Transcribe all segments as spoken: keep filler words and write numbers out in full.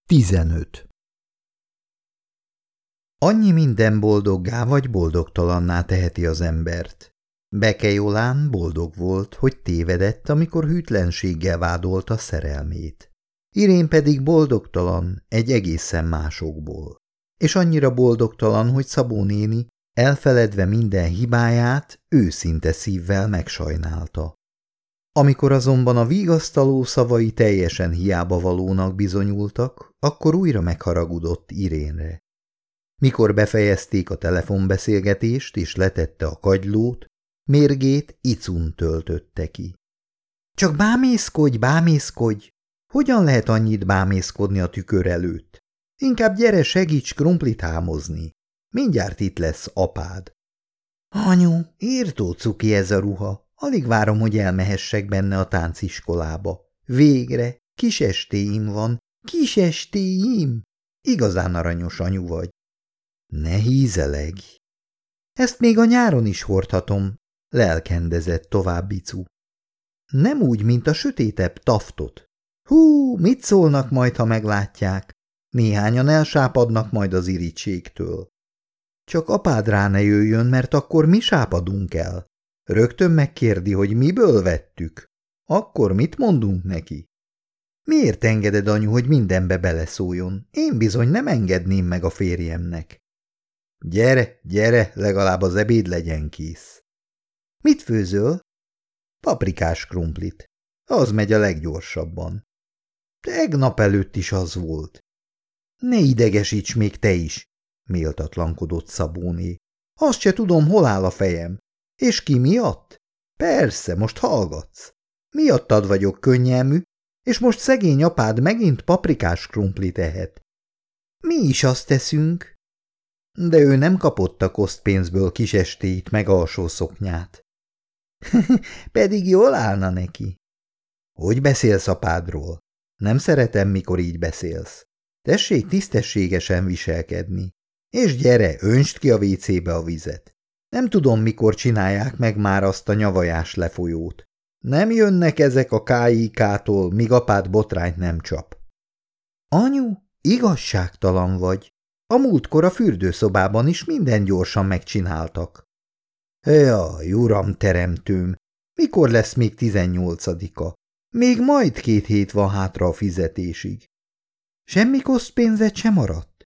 tizenöt. Annyi minden boldoggá vagy boldogtalanná teheti az embert. Bekejolán boldog volt, hogy tévedett, amikor hűtlenséggel vádolta szerelmét. Irén pedig boldogtalan egy egészen másokból. És annyira boldogtalan, hogy Szabó néni, elfeledve minden hibáját, őszinte szívvel megsajnálta. Amikor azonban a vigasztaló szavai teljesen hiába valónak bizonyultak, akkor újra megharagudott Irénre. Mikor befejezték a telefonbeszélgetést és letette a kagylót, mérgét Icun töltötte ki. Csak bámészkodj, bámészkodj! Hogyan lehet annyit bámészkodni a tükör előtt? Inkább gyere, segíts krumplit hámozni. Mindjárt itt lesz apád. Anyu, írtó cuki ez a ruha. Alig várom, hogy elmehessek benne a tánciskolába. Végre, kisestéim van, kisestéim! Igazán aranyos anyu vagy. Ne hízelegj! Ezt még a nyáron is hordhatom, lelkendezett tovább Icu. Nem úgy, mint a sötétebb taftot. Hú, mit szólnak majd, ha meglátják? Néhányan elsápadnak majd az irítségtől. Csak apád rá ne jöjjön, mert akkor mi sápadunk el. Rögtön megkérdi, hogy miből vettük. Akkor mit mondunk neki? Miért engeded, anyu, hogy mindenbe beleszóljon? Én bizony nem engedném meg a férjemnek. Gyere, gyere, legalább az ebéd legyen kész. Mit főzöl? Paprikás krumplit. Az megy a leggyorsabban. Tegnap előtt is az volt. Ne idegesíts még te is, méltatlankodott Szabóné. Azt se tudom, hol áll a fejem. És ki miatt? Persze, most hallgatsz. Miattad vagyok könnyelmű, és most szegény apád megint paprikás krumplit ehet. Mi is azt teszünk. De ő nem kapott a kosztpénzből kisestéit meg alsó szoknyát. Pedig jól állna neki. Hogy beszélsz apádról? Nem szeretem, mikor így beszélsz. Tessék tisztességesen viselkedni. És gyere, öntsd ki a vécébe a vizet. Nem tudom, mikor csinálják meg már azt a nyavajás lefolyót. Nem jönnek ezek a ká i ká-tól, míg apád botrányt nem csap. Anyu, igazságtalan vagy. A múltkor a fürdőszobában is minden gyorsan megcsináltak. Jaj, uram teremtőm, mikor lesz még tizennyolcadika? Még majd két hét van hátra a fizetésig. Semmi kosztpénzed sem maradt?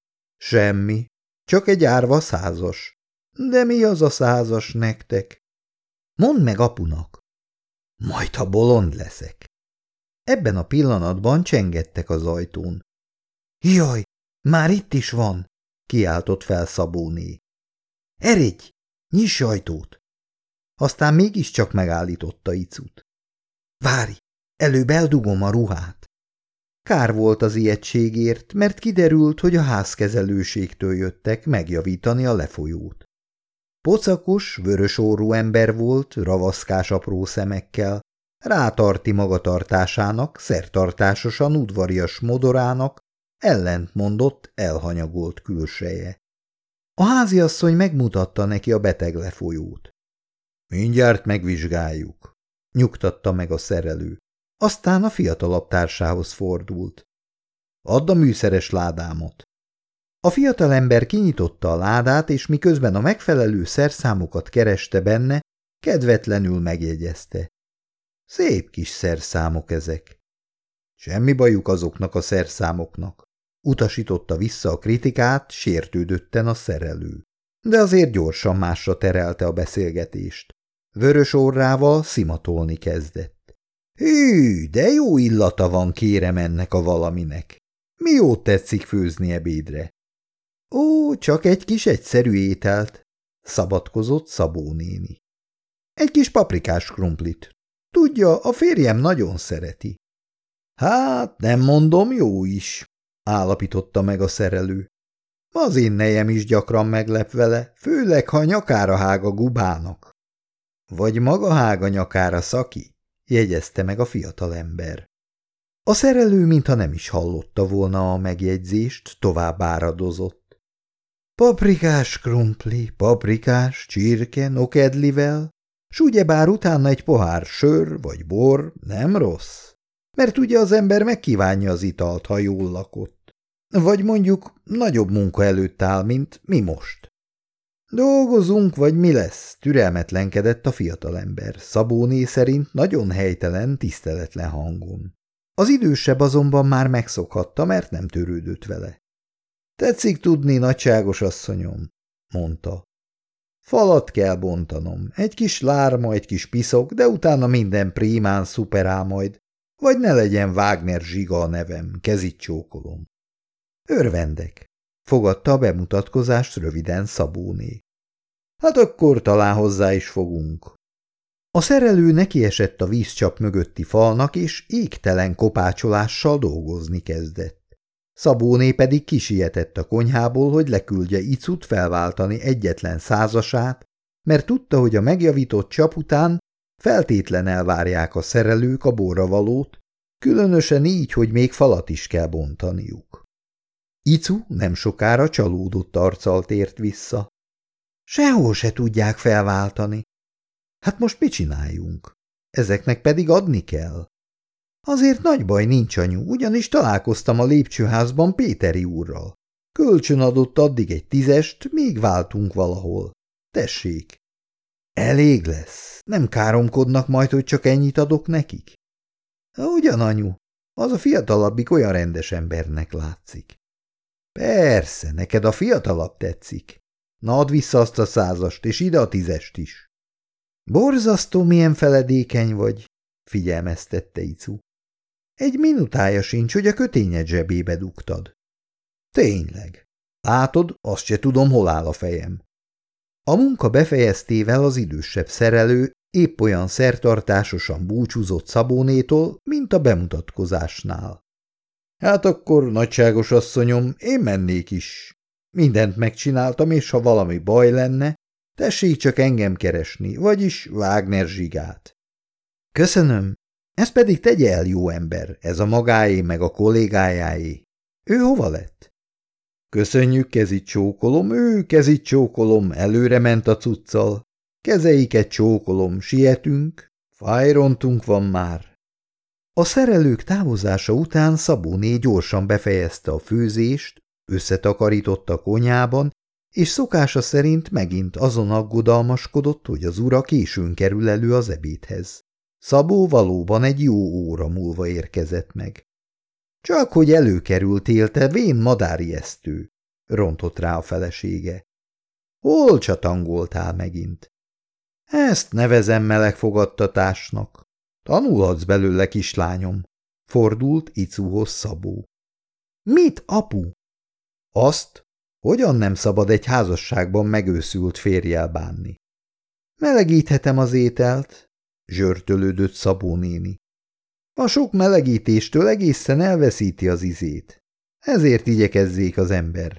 Semmi, csak egy árva százas. De mi az a százas nektek? Mondd meg apunak. Majd, ha bolond leszek. Ebben a pillanatban csengettek az ajtón. Jaj, már itt is van, kiáltott fel Szabóné. Eredj, nyiss ajtót. Aztán mégiscsak megállította Icut. Várj, előbb eldugom a ruhát. Kár volt az ijegységért, mert kiderült, hogy a házkezelőségtől jöttek megjavítani a lefolyót. Pocakos, vörös orrú ember volt, ravaszkás apró szemekkel, rátarti magatartásának, szertartásosan udvarias modorának, ellentmondott, elhanyagolt külseje. A háziasszony megmutatta neki a beteg lefolyót. Mindjárt megvizsgáljuk, nyugtatta meg a szerelő. Aztán a fiatalabb társához fordult. Add a műszeres ládámat. A fiatalember kinyitotta a ládát, és miközben a megfelelő szerszámokat kereste benne, kedvetlenül megjegyezte. Szép kis szerszámok ezek. Semmi bajuk azoknak a szerszámoknak. Utasította vissza a kritikát, sértődötten a szerelő. De azért gyorsan másra terelte a beszélgetést. Vörös orrával szimatolni kezdett. Hű, de jó illata van, kérem, ennek a valaminek. Mi jót tetszik főzni ebédre? Ó, csak egy kis egyszerű ételt, szabadkozott Szabó néni. Egy kis paprikás krumplit. Tudja, a férjem nagyon szereti. Hát, nem mondom, jó is, állapította meg a szerelő. Az én nejem is gyakran meglep vele, főleg, ha nyakára hág a gubának. Vagy maga hág a nyakára, Szaki, jegyezte meg a fiatalember. A szerelő, mintha nem is hallotta volna a megjegyzést, tovább áradozott. Paprikás krumpli, paprikás, csirke, nokedlivel, s ugyebár utána egy pohár sör vagy bor nem rossz. Mert ugye az ember megkívánja az italt, ha jól lakott. Vagy mondjuk nagyobb munka előtt áll, mint mi most. Dolgozunk, vagy mi lesz? Türelmetlenkedett a fiatalember, Szabóné szerint nagyon helytelen, tiszteletlen hangon. Az idősebb azonban már megszokhatta, mert nem törődött vele. Tetszik tudni, nagyságos asszonyom, mondta. Falat kell bontanom, egy kis lárma, egy kis piszok, de utána minden prímán szuperál majd, vagy ne legyen Wagner Zsiga a nevem, kezit csókolom. Örvendek, fogadta a bemutatkozást röviden Szabóné. Hát akkor talán hozzá is fogunk. A szerelő nekiesett a vízcsap mögötti falnak, és égtelen kopácsolással dolgozni kezdett. Szabóné pedig kisietett a konyhából, hogy leküldje Icut felváltani egyetlen százasát, mert tudta, hogy a megjavított csap után feltétlen elvárják a szerelők a borravalót, különösen így, hogy még falat is kell bontaniuk. Icu nem sokára csalódott arccal tért vissza. Sehol se tudják felváltani. Hát most mit csináljunk? Ezeknek pedig adni kell. Azért nagy baj nincs, anyu, ugyanis találkoztam a lépcsőházban Péteri úrral. Kölcsön adott addig egy tízest, még váltunk valahol. Tessék. Elég lesz. Nem káromkodnak majd, hogy csak ennyit adok nekik? Ugyan, anyu, az a fiatalabbik olyan rendes embernek látszik. Persze, neked a fiatalabb tetszik. Na add vissza azt a százast, és ide a tízest is. Borzasztó, milyen feledékeny vagy, figyelmeztette Icu. Egy minutája sincs, hogy a kötényed zsebébe dugtad. Tényleg. Látod, azt se tudom, hol áll a fejem. A munka befejeztével az idősebb szerelő épp olyan szertartásosan búcsúzott Szabónétól, mint a bemutatkozásnál. Hát akkor, nagyságos asszonyom, én mennék is. Mindent megcsináltam, és ha valami baj lenne, tessék csak engem keresni, vagyis Wagner Zsigát. Köszönöm, ez pedig tegye el, jó ember, ez a magáé meg a kollégájáé. Ő hova lett? Köszönjük, kezit csókolom, ő kezit csókolom, előre ment a cuccal. Kezeiket csókolom, sietünk, fájrontunk van már. A szerelők távozása után Szabóné gyorsan befejezte a főzést, összetakarította a konyhában, és szokása szerint megint azon aggodalmaskodott, hogy az ura későn kerül elő az ebédhez. Szabó valóban egy jó óra múlva érkezett meg. Csak hogy előkerültél, te vén madárijesztő, rontott rá a felesége. Hol csatangoltál megint? Ezt nevezem melegfogadtatásnak. Tanulhatsz belőle, kislányom, fordult Icuhoz Szabó. Mit, apu? Azt, hogyan nem szabad egy házasságban megőszült férjjel bánni. Melegíthetem az ételt, zsörtölődött Szabó néni. A sok melegítéstől egészen elveszíti az ízét. Ezért igyekezzék az ember.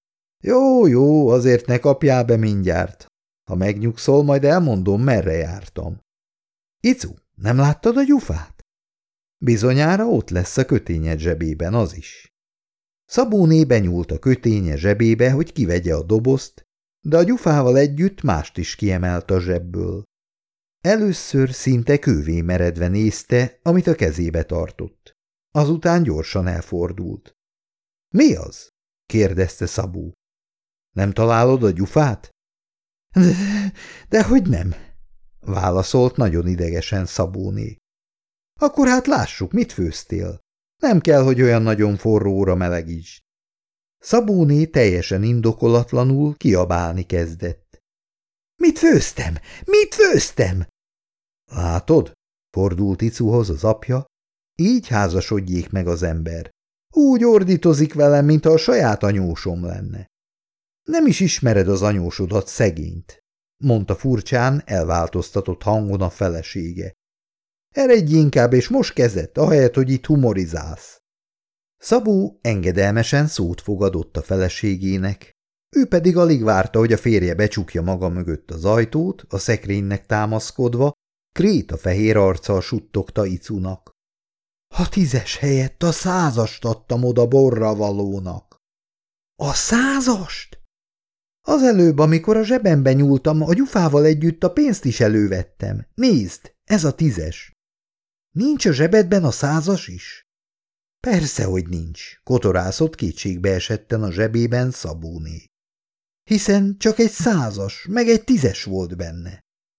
Jó, jó, azért ne kapjál be mindjárt. Ha megnyugszol, majd elmondom, merre jártam. Icu, nem láttad a gyufát? Bizonyára ott lesz a kötényed zsebében az is. Szabóné benyúlt a köténye zsebébe, hogy kivegye a dobozt, de a gyufával együtt mást is kiemelt a zsebből. Először szinte kővé meredve nézte, amit a kezébe tartott. Azután gyorsan elfordult. – Mi az? – kérdezte Szabó. – Nem találod a gyufát? De, – Dehogy nem – válaszolt nagyon idegesen Szabóné. – Akkor hát lássuk, mit főztél. Nem kell, hogy olyan nagyon forróra melegítsd. Szabóné teljesen indokolatlanul kiabálni kezdett. – Mit főztem? Mit főztem? – Látod? – fordult Icuhoz az apja. – Így házasodjék meg az ember. Úgy ordítozik velem, mintha a saját anyósom lenne. – Nem is ismered az anyósodat, szegényt – mondta furcsán, elváltoztatott hangon a felesége. – Eredj inkább, és most kezet, ahelyett, hogy itt humorizálsz. Szabó engedelmesen szót fogadott a feleségének. Ő pedig alig várta, hogy a férje becsukja maga mögött az ajtót, a szekrénynek támaszkodva, krétafehér arccal suttogta Icunak. – A tízes helyett a százast adtam oda borravalónak. – A százast? Az előbb, amikor a zsebembe nyúltam, a gyufával együtt a pénzt is elővettem. Nézd, ez a tízes. Nincs a zsebedben a százas is? Persze, hogy nincs, kotorászott kétségbe esetten a zsebében Szabóné. Hiszen csak egy százas, meg egy tízes volt benne.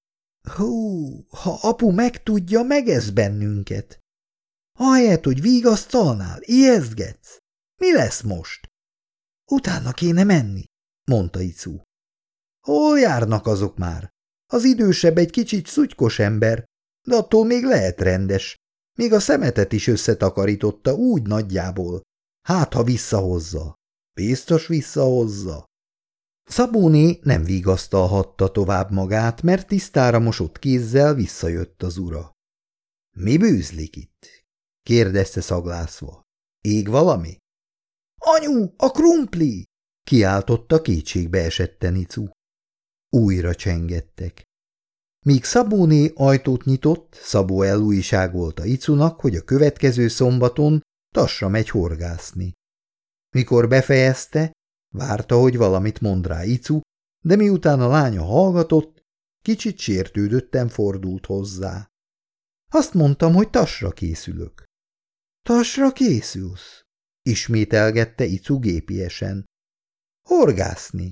Hú, ha apu megtudja, megesz bennünket. Ahelyett, hogy vigasztalnál, ijesztgetsz. Mi lesz most? Utána kéne menni, mondta Icu. Hol járnak azok már? Az idősebb egy kicsit szutykos ember, de attól még lehet rendes. Még a szemetet is összetakarította úgy nagyjából. Hát, ha visszahozza. Biztos visszahozza. Szabóné nem vigasztalhatta tovább magát, mert tisztára mosott kézzel visszajött az ura. Mi bűzlik itt? Kérdezte szaglászva. Ég valami? Anyu, a krumpli! Kiáltotta kétségbe esetten Icu. Újra csengettek. Míg Szabóné ajtót nyitott, Szabó elújságolta Icunak, hogy a következő szombaton Tassra megy horgászni. Mikor befejezte, várta, hogy valamit mond rá Icu, de miután a lánya hallgatott, kicsit sértődötten fordult hozzá. Azt mondtam, hogy Tassra készülök. Tassra készülsz? Ismételgette Icu gépiesen. Horgászni.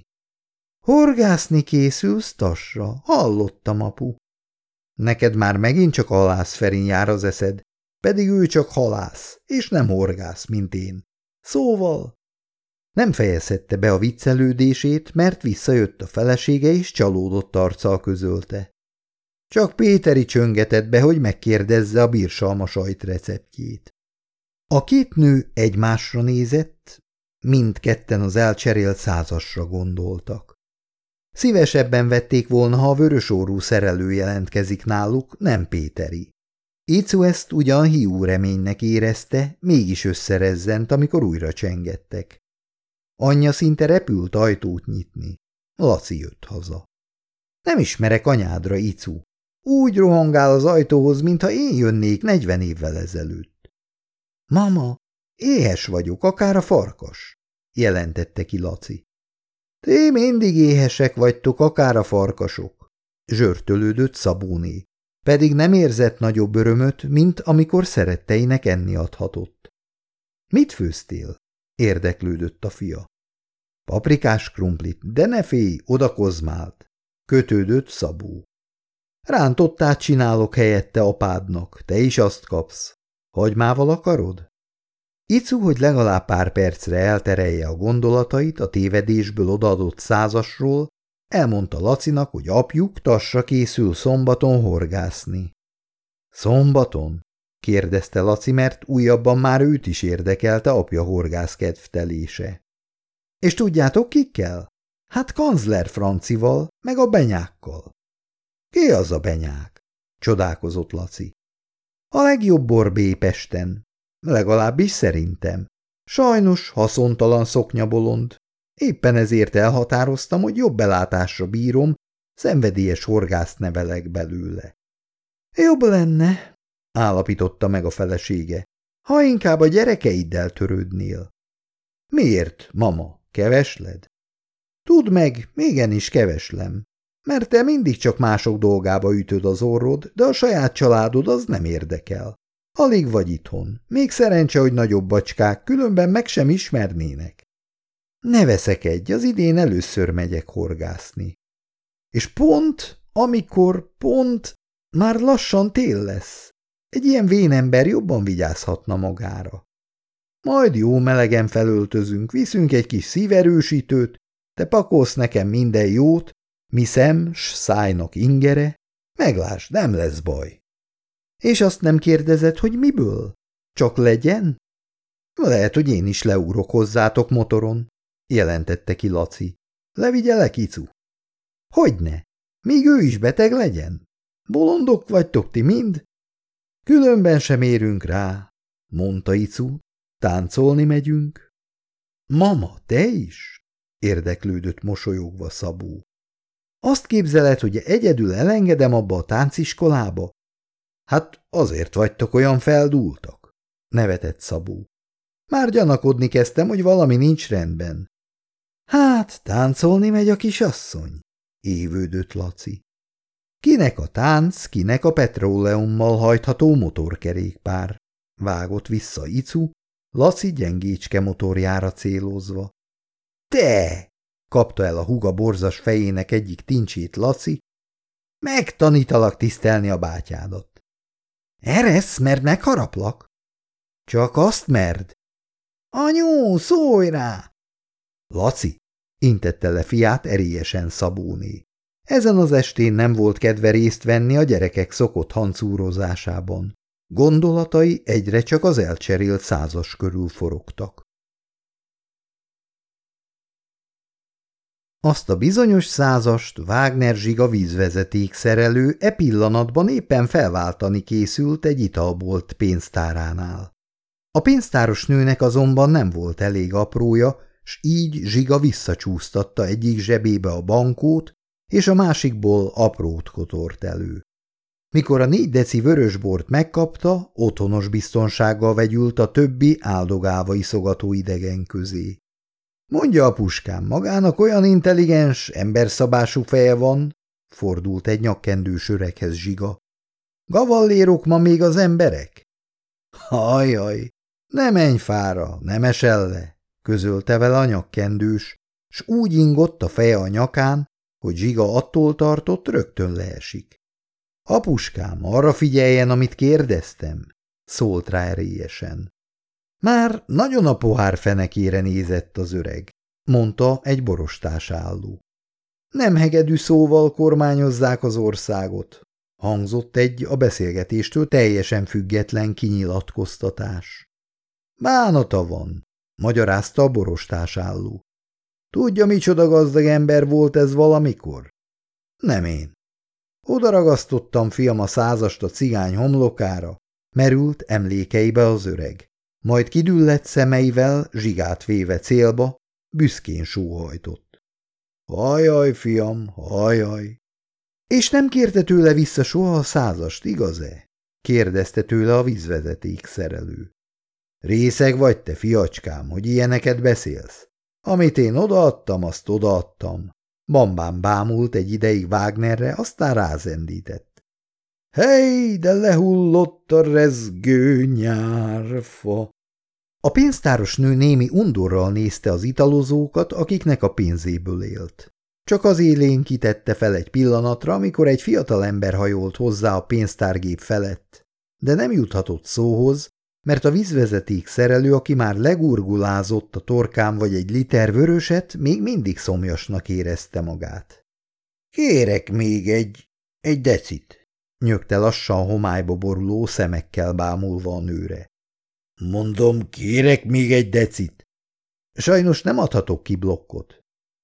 Horgászni készülsz, Tassra? Hallottam, apu. Neked már megint csak Halász Ferin jár az eszed, pedig ő csak halász, és nem horgász, mint én. Szóval... Nem fejezhette be a viccelődését, mert visszajött a felesége, és csalódott arccal közölte. Csak Péteri csöngetett be, hogy megkérdezze a birsalma sajt receptjét. A két nő egymásra nézett, mindketten az elcserélt százasra gondoltak. Szívesebben vették volna, ha a vörösórú szerelő jelentkezik náluk, nem Péteri. Icu ezt ugyan hiú reménynek érezte, mégis összerezzent, amikor újra csengettek. Anyja szinte repült ajtót nyitni. Laci jött haza. Nem ismerek anyádra, Icu. Úgy rohangál az ajtóhoz, mintha én jönnék negyven évvel ezelőtt. Mama, éhes vagyok, akár a farkas, jelentette ki Laci. Ti mindig éhesek vagytok, akár a farkasok, zsörtölődött Szabóné, pedig nem érzett nagyobb örömöt, mint amikor szeretteinek enni adhatott. Mit főztél? Érdeklődött a fia. Paprikás krumplit, de ne félj, oda kozmált, kötődött Szabó. Rántottát csinálok helyette apádnak, te is azt kapsz. Hagymával akarod? Icu, hogy legalább pár percre elterelje a gondolatait a tévedésből odaadott százasról, elmondta Lacinak, hogy apjuk Tassra készül szombaton horgászni. Szombaton? kérdezte Laci, mert újabban már őt is érdekelte apja horgászkedvtelése. És tudjátok kikkel? Hát kancler Francival, meg a benyákkal. Ki az a benyák? Csodálkozott Laci. A legjobb borbé Pesten. Legalábbis szerintem. Sajnos haszontalan szoknyabolond. Éppen ezért elhatároztam, hogy jobb belátásra bírom, szenvedélyes horgászt nevelek belőle. Jobb lenne, állapította meg a felesége, ha inkább a gyerekeiddel törődnél. Miért, mama, kevesled? Tudd meg, igenis keveslem, mert te mindig csak mások dolgába ütöd az orrod, de a saját családod az nem érdekel. Alig vagy itthon. Még szerencse, hogy nagyobb bacskák, különben meg sem ismernének. Ne veszekedj, az idén először megyek horgászni. És pont, amikor pont, már lassan tél lesz. Egy ilyen vénember jobban vigyázhatna magára. Majd jó melegen felöltözünk, viszünk egy kis szíverősítőt, te pakolsz nekem minden jót, mi szem, s szájnak ingere, meglásd, nem lesz baj. És azt nem kérdezed, hogy miből? Csak legyen? Lehet, hogy én is leugrok hozzátok motoron, jelentette ki Laci. Levigyelek, Icu? Hogyne? Míg ő is beteg legyen? Bolondok vagytok ti mind? Különben sem érünk rá, mondta Icu. Táncolni megyünk? Mama, te is? Érdeklődött mosolyogva Szabó. Azt képzeled, hogy egyedül elengedem abba a tánciskolába? Hát azért vagytok olyan feldúltak, nevetett Szabó. Már gyanakodni kezdtem, hogy valami nincs rendben. Hát, táncolni megy a kisasszony, évődött Laci. Kinek a tánc, kinek a petróleummal hajtható motorkerékpár, vágott vissza Icu, Laci gyengécske motorjára célozva. Te! Kapta el a húga borzas fejének egyik tincsét Laci. Megtanítalak tisztelni a bátyádat. Eresz, mert megharaplak? Csak azt merd. Anyu, szólj rá! Laci, intette le fiát erélyesen Szabóné. Ezen az estén nem volt kedve részt venni a gyerekek szokott hancúrozásában. Gondolatai egyre csak az elcserélt százas körül forogtak. Azt a bizonyos százast Wagner Zsiga vízvezeték szerelő e pillanatban éppen felváltani készült egy italbolt pénztáránál. A pénztáros nőnek azonban nem volt elég aprója, s így Zsiga visszacsúsztatta egyik zsebébe a bankót, és a másikból aprót kotort elő. Mikor a négy deci vörösbort megkapta, otthonos biztonsággal vegyült a többi áldogálva iszogató idegen közé. Mondja, apuskám, magának olyan intelligens, emberszabású feje van, fordult egy nyakkendős öreghez Zsiga. Gavallérok ma még az emberek? Hajjaj, ne menj fára, nem esel le, közölte vele a nyakkendős, s úgy ingott a feje a nyakán, hogy Zsiga attól tartott, rögtön leesik. Apuskám, arra figyeljen, amit kérdeztem, szólt rá erélyesen. Már nagyon a pohár fenekére nézett az öreg, mondta egy borostás álló. Nem hegedű szóval kormányozzák az országot, hangzott egy a beszélgetéstől teljesen független kinyilatkoztatás. Bánata van, magyarázta a borostás álló. Tudja, micsoda gazdag ember volt ez valamikor? Nem én. Oda ragasztottam, fiam, a százast a cigány homlokára, merült emlékeibe az öreg. Majd kidüllett szemeivel, Zsigát véve célba, büszkén sóhajtott. Hajaj, fiam, hajaj. És nem kérte tőle vissza soha a százast, igaz-e? Kérdezte tőle a vízvezeték szerelő. Részeg vagy te, fiacskám, hogy ilyeneket beszélsz? Amit én odaadtam, azt odaadtam. Bambán bámult egy ideig Wagnerre, aztán rázendített. Hey, de lehullott a rezgő nyárfa! A pénztáros nő némi undorral nézte az italozókat, akiknek a pénzéből élt. Csak az élén kitette fel egy pillanatra, amikor egy fiatalember hajolt hozzá a pénztárgép felett, de nem juthatott szóhoz, mert a vízvezeték szerelő, aki már legurgulázott a torkán vagy egy liter vöröset, még mindig szomjasnak érezte magát. Kérek még egy, egy decit, nyögte lassan homályba boruló szemekkel bámulva a nőre. Mondom, kérek még egy decit. Sajnos nem adhatok ki blokkot.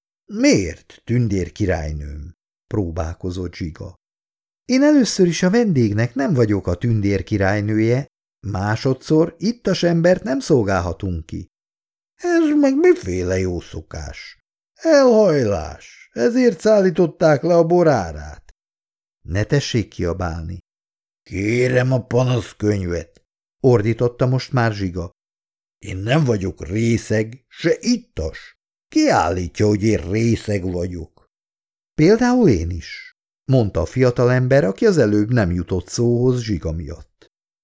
Miért, tündér királynőm? Próbálkozott Zsiga. Én először is a vendégnek nem vagyok a tündér királynője, másodszor ittas embert nem szolgálhatunk ki. Ez meg miféle jó szokás? Elhajlás, ezért szállították le a borárát. Ne tessék kiabálni. Kérem a panaszkönyvet, ordította most már Zsiga. Én nem vagyok részeg, se ittas. Ki állítja, hogy én részeg vagyok? Például én is, mondta a fiatalember, aki az előbb nem jutott szóhoz Zsiga miatt.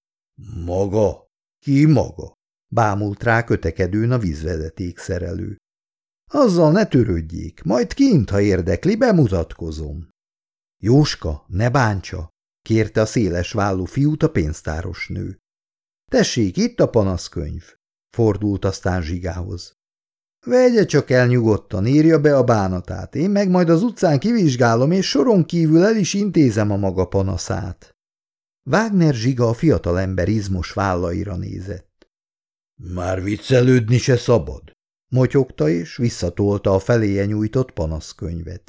Maga? Ki maga? Bámult rá kötekedőn a vízvezeték szerelő. Azzal ne törődjék, majd kint, ha érdekli, bemutatkozom. Jóska, ne bántsa, kérte a széles vállú fiút a pénztáros nő. Tessék, itt a panaszkönyv, fordult aztán Zsigához. Vegye csak el nyugodtan, írja be a bánatát, én meg majd az utcán kivizsgálom, és soron kívül el is intézem a maga panaszát. Wagner Zsiga a fiatalember izmos vállaira nézett. Már viccelődni se szabad, motyogta és visszatolta a feléje nyújtott panaszkönyvet.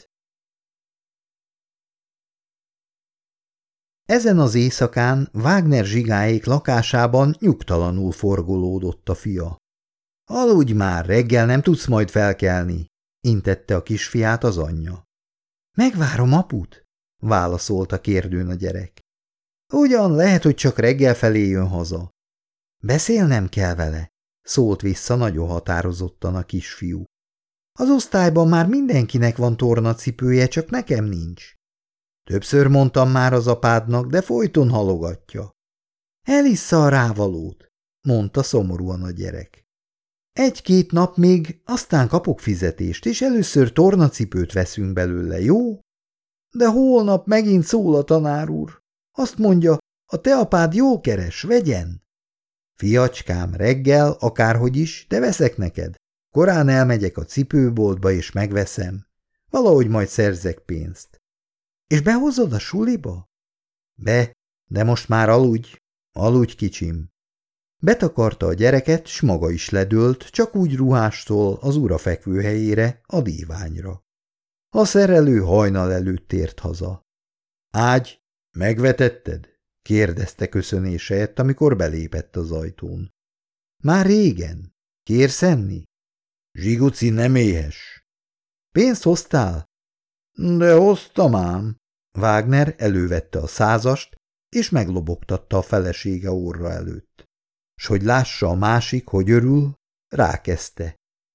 Ezen az éjszakán Wagner Zsigáék lakásában nyugtalanul forgolódott a fia. Aludj már, reggel nem tudsz majd felkelni, intette a kisfiát az anyja. Megvárom aput, válaszolta kérdőn a gyerek. Ugyan lehet, hogy csak reggel felé jön haza. Beszélnem kell vele, szólt vissza nagyon határozottan a kisfiú. Az osztályban már mindenkinek van tornacipője, csak nekem nincs. Többször mondtam már az apádnak, de folyton halogatja. Elissza a rávalót, mondta szomorúan a gyerek. Egy-két nap még, aztán kapok fizetést, és először tornacipőt veszünk belőle, jó? De holnap megint szól a tanár úr. Azt mondja, a te apád jól keres, vegyen. Fiacskám, reggel, akárhogy is, de veszek neked. Korán elmegyek a cipőboltba, és megveszem. Valahogy majd szerzek pénzt. És behozod a suliba? Be, de most már aludj, aludj, kicsim. Betakarta a gyereket, s maga is ledőlt, csak úgy ruhástól az ura fekvőhelyére, a díványra. A szerelő hajnal előtt tért haza. Ágy, megvetetted? Kérdezte köszönéseit, amikor belépett az ajtón. Már régen. Kérsz enni? Zsiguci nem éhes. Pénzt hoztál? De hoztam ám. Wagner elővette a százast, és meglobogtatta a felesége orra előtt. S hogy lássa a másik, hogy örül, rákezdte.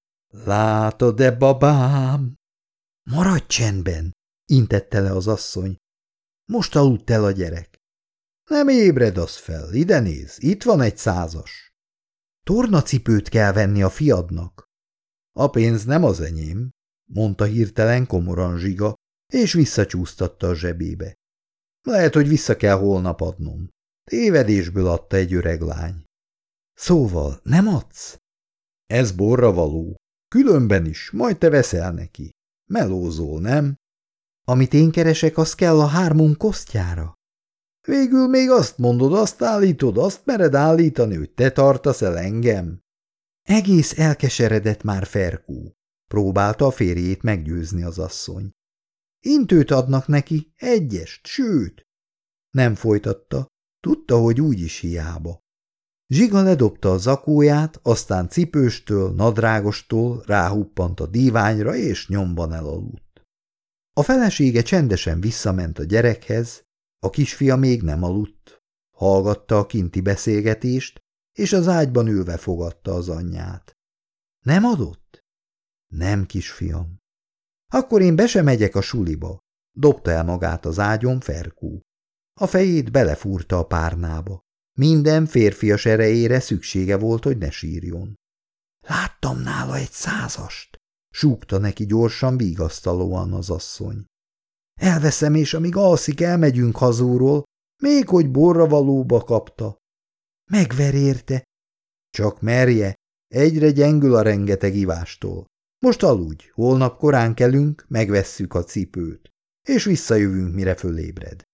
Látod-e, babám? Maradj csendben, intette le az asszony. Most aludt el a gyerek. Nem ébred az fel, ide néz, itt van egy százas. Tornacipőt kell venni a fiadnak. A pénz nem az enyém, mondta hirtelen komoran Zsiga, és visszacsúsztatta a zsebébe. Lehet, hogy vissza kell holnap adnom. Tévedésből adta egy öreg lány. Szóval nem adsz? Ez borra való. Különben is, majd te veszel neki. Melózol, nem? Amit én keresek, az kell a hármunk kosztjára. Végül még azt mondod, azt állítod, azt mered állítani, hogy te tartasz el engem? Egész elkeseredett már Ferkó. Próbálta a férjét meggyőzni az asszony. Intőt adnak neki, egyest, sőt. Nem folytatta, tudta, hogy úgyis hiába. Zsiga ledobta a zakóját, aztán cipőstől, nadrágostól ráhuppant a díványra, és nyomban elaludt. A felesége csendesen visszament a gyerekhez, a kisfia még nem aludt. Hallgatta a kinti beszélgetést, és az ágyban ülve fogadta az anyját. Nem adott? Nem, kisfiam. Akkor én be sem megyek a suliba, dobta el magát az ágyon Ferkó. A fejét belefúrta a párnába. Minden férfias erejére szüksége volt, hogy ne sírjon. Láttam nála egy százast, súgta neki gyorsan, vigasztalóan az asszony. Elveszem, és amíg alszik, elmegyünk hazúról, még hogy borravalóba kapta. Megver érte. Csak merje, egyre gyengül a rengeteg ivástól. Most aludj, holnap korán kelünk, megvesszük a cipőt, és visszajövünk, mire fölébred.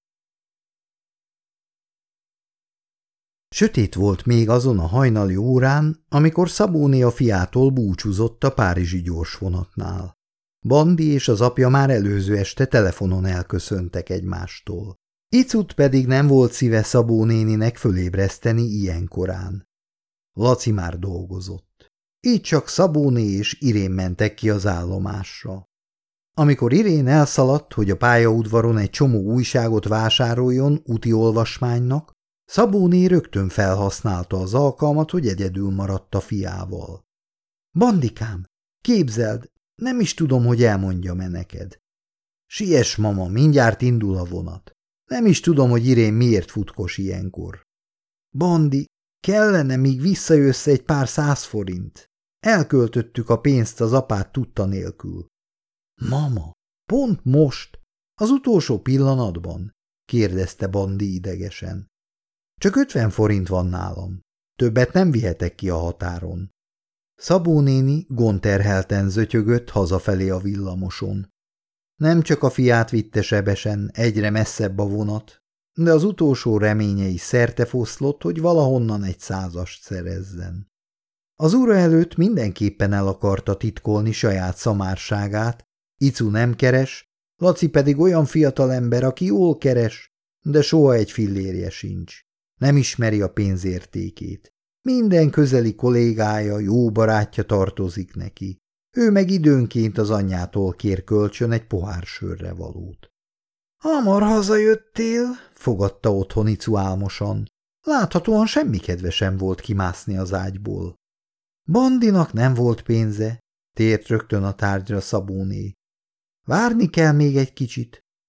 Sötét volt még azon a hajnali órán, amikor Szabóné a fiától búcsúzott a párizsi gyorsvonatnál. Bandi és az apja már előző este telefonon elköszöntek egymástól. Icut pedig nem volt szíve Szabó néninek fölébreszteni ilyen korán. Laci már dolgozott. Így csak Szabóné és Irén mentek ki az állomásra. Amikor Irén elszaladt, hogy a pályaudvaron egy csomó újságot vásároljon úti olvasmánynak, Szabóné rögtön felhasználta az alkalmat, hogy egyedül maradt a fiával. Bandikám, képzeld, nem is tudom, hogy elmondjam-e neked. Siess, mama, mindjárt indul a vonat. Nem is tudom, hogy Irén miért futkos ilyenkor. Bandi, kellene, míg visszajössz egy pár száz forint. Elköltöttük a pénzt az apád tudta nélkül. Mama, pont most, az utolsó pillanatban? Kérdezte Bandi idegesen. Csak ötven forint van nálam. Többet nem vihetek ki a határon. Szabó néni gondterhelten zötyögött hazafelé a villamoson. Nem csak a fiát vitte sebesen, egyre messzebb a vonat, de az utolsó reményei szertefoszlott, hogy valahonnan egy százast szerezzen. Az ura előtt mindenképpen el akarta titkolni saját szamárságát, Icu nem keres, Laci pedig olyan fiatalember, aki jól keres, de soha egy fillérje sincs. Nem ismeri a pénz értékét. Minden közeli kollégája, jó barátja tartozik neki. Ő meg időnként az anyjától kér kölcsön egy pohár sörre valót. Hamar hazajöttél, fogadta otthon Icu álmosan. Láthatóan semmi kedve sem volt kimászni az ágyból. Bandinak nem volt pénze, tért rögtön a tárgyra Szabóné. Várni kell még egy kicsit,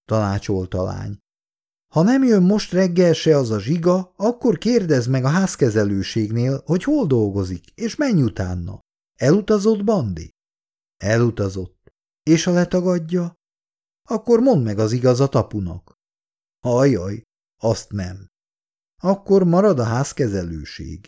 tanácsolta a lány. Ha nem jön most reggel se az a Zsiga, akkor kérdezd meg a házkezelőségnél, hogy hol dolgozik, és menj utána. Elutazott, Bandi? Elutazott. És ha letagadja? Akkor mondd meg az igazat apunak. Ajaj, azt nem. Akkor marad a házkezelőség.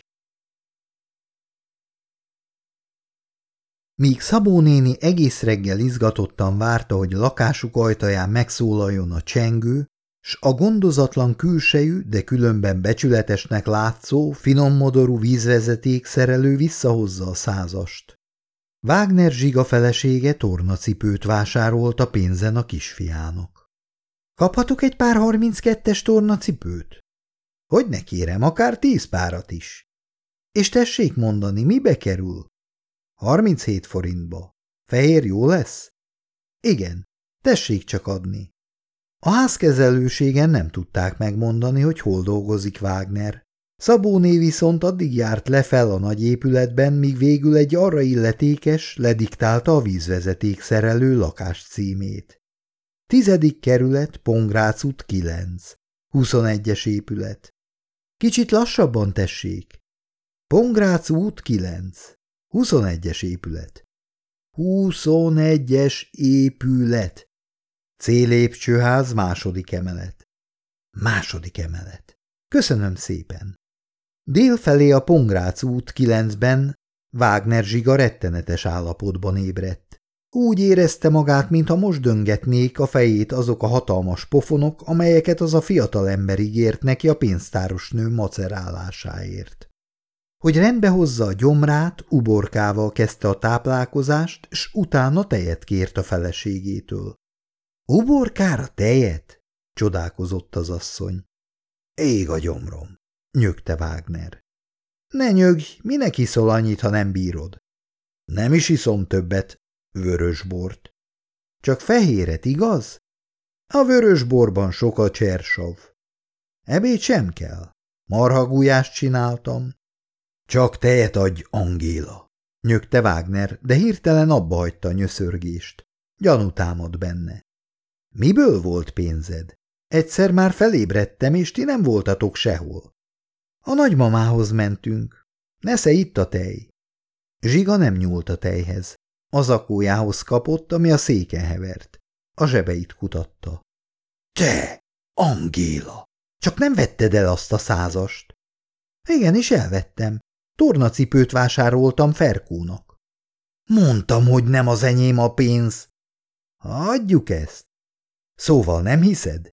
Míg Szabó néni egész reggel izgatottan várta, hogy lakásuk ajtaján megszólaljon a csengő, s a gondozatlan külsejű, de különben becsületesnek látszó, finommodorú vízvezetékszerelő visszahozza a százast. Wagner Zsiga felesége tornacipőt vásárolt a pénzen a kisfiának. Kaphatok egy pár harminckettes tornacipőt? Hogy ne kérem, akár tíz párat is. És tessék mondani, mibe kerül? harminchét forintba. Fehér jó lesz? Igen, tessék csak adni. A házkezelőségen nem tudták megmondani, hogy hol dolgozik Wagner. Szabóné viszont addig járt le fel a nagy épületben, míg végül egy arra illetékes lediktálta a vízvezeték szerelő lakás címét. Tizedik kerület, Pongrác út kilenc. Huszonegyes épület. Kicsit lassabban tessék. Pongrác út kilenc. Huszonegyes épület. Huszonegyes épület. C-lépcsőház, második emelet. Második emelet. Köszönöm szépen. Délfelé a Pongrác út kilencben Wagner Zsiga rettenetes állapotban ébredt. Úgy érezte magát, mintha most döngetnék a fejét azok a hatalmas pofonok, amelyeket az a fiatal ember ígért neki a pénztáros nő macerálásáért. Hogy rendbe hozza a gyomrát, uborkával kezdte a táplálkozást, s utána tejet kért a feleségétől. Uborkára tejet? Csodálkozott az asszony. Ég a gyomrom, nyögte Wagner. Ne nyögj, minek iszol annyit, ha nem bírod? Nem is iszom többet, vörösbort. Csak fehéret, igaz? A vörösborban sok a csersav. Ebéd sem kell. Marhagulyást csináltam. Csak tejet adj, Angéla, nyögte Wagner, de hirtelen abbahagyta a nyöszörgést. Gyanú támad benne. Miből volt pénzed? Egyszer már felébredtem, és ti nem voltatok sehol. A nagymamához mentünk. Nesze itt a tej. Zsiga nem nyúlt a tejhez. Az zakójához kapott, ami a széken hevert. A zsebeit kutatta. Te, Angéla! Csak nem vetted el azt a százast? Igenis elvettem. Tornacipőt vásároltam Ferkónak. Mondtam, hogy nem az enyém a pénz. Hagyjuk ezt. Szóval nem hiszed?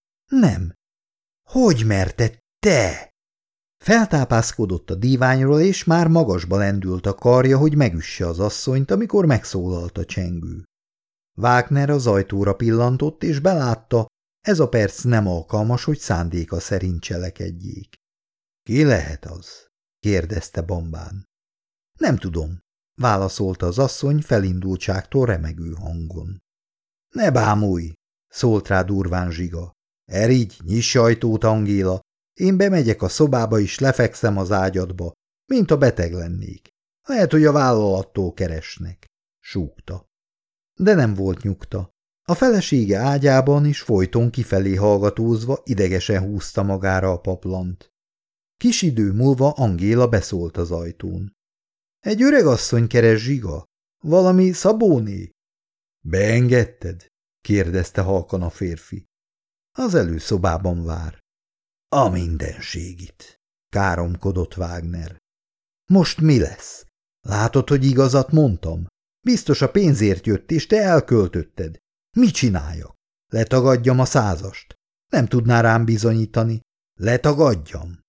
Nem. Hogy merted te? Feltápászkodott a díványról, és már magasba lendült a karja, hogy megüsse az asszonyt, amikor megszólalt a csengő. Wagner az ajtóra pillantott, és belátta, ez a perc nem alkalmas, hogy szándéka szerint cselekedjék. Ki lehet az? kérdezte bambán. Nem tudom, válaszolta az asszony felindultságtól remegő hangon. Ne bámulj, szólt rá durván Zsiga. Erigy, nyiss ajtót, Angéla, én bemegyek a szobába és lefekszem az ágyadba, mint a beteg lennék. Lehet, hogy a vállalattól keresnek, súgta. De nem volt nyugta. A felesége ágyában is folyton kifelé hallgatózva idegesen húzta magára a paplant. Kis idő múlva Angéla beszólt az ajtón. Egy öregasszony keres, Zsiga? Valami Szabóné? Beengedted? kérdezte halkan a férfi. Az előszobában vár. A mindenségit, káromkodott Wagner. Most mi lesz? Látod, hogy igazat mondtam? Biztos a pénzért jött, és te elköltötted. Mit csináljak? Letagadjam a százast? Nem tudná rám bizonyítani. Letagadjam?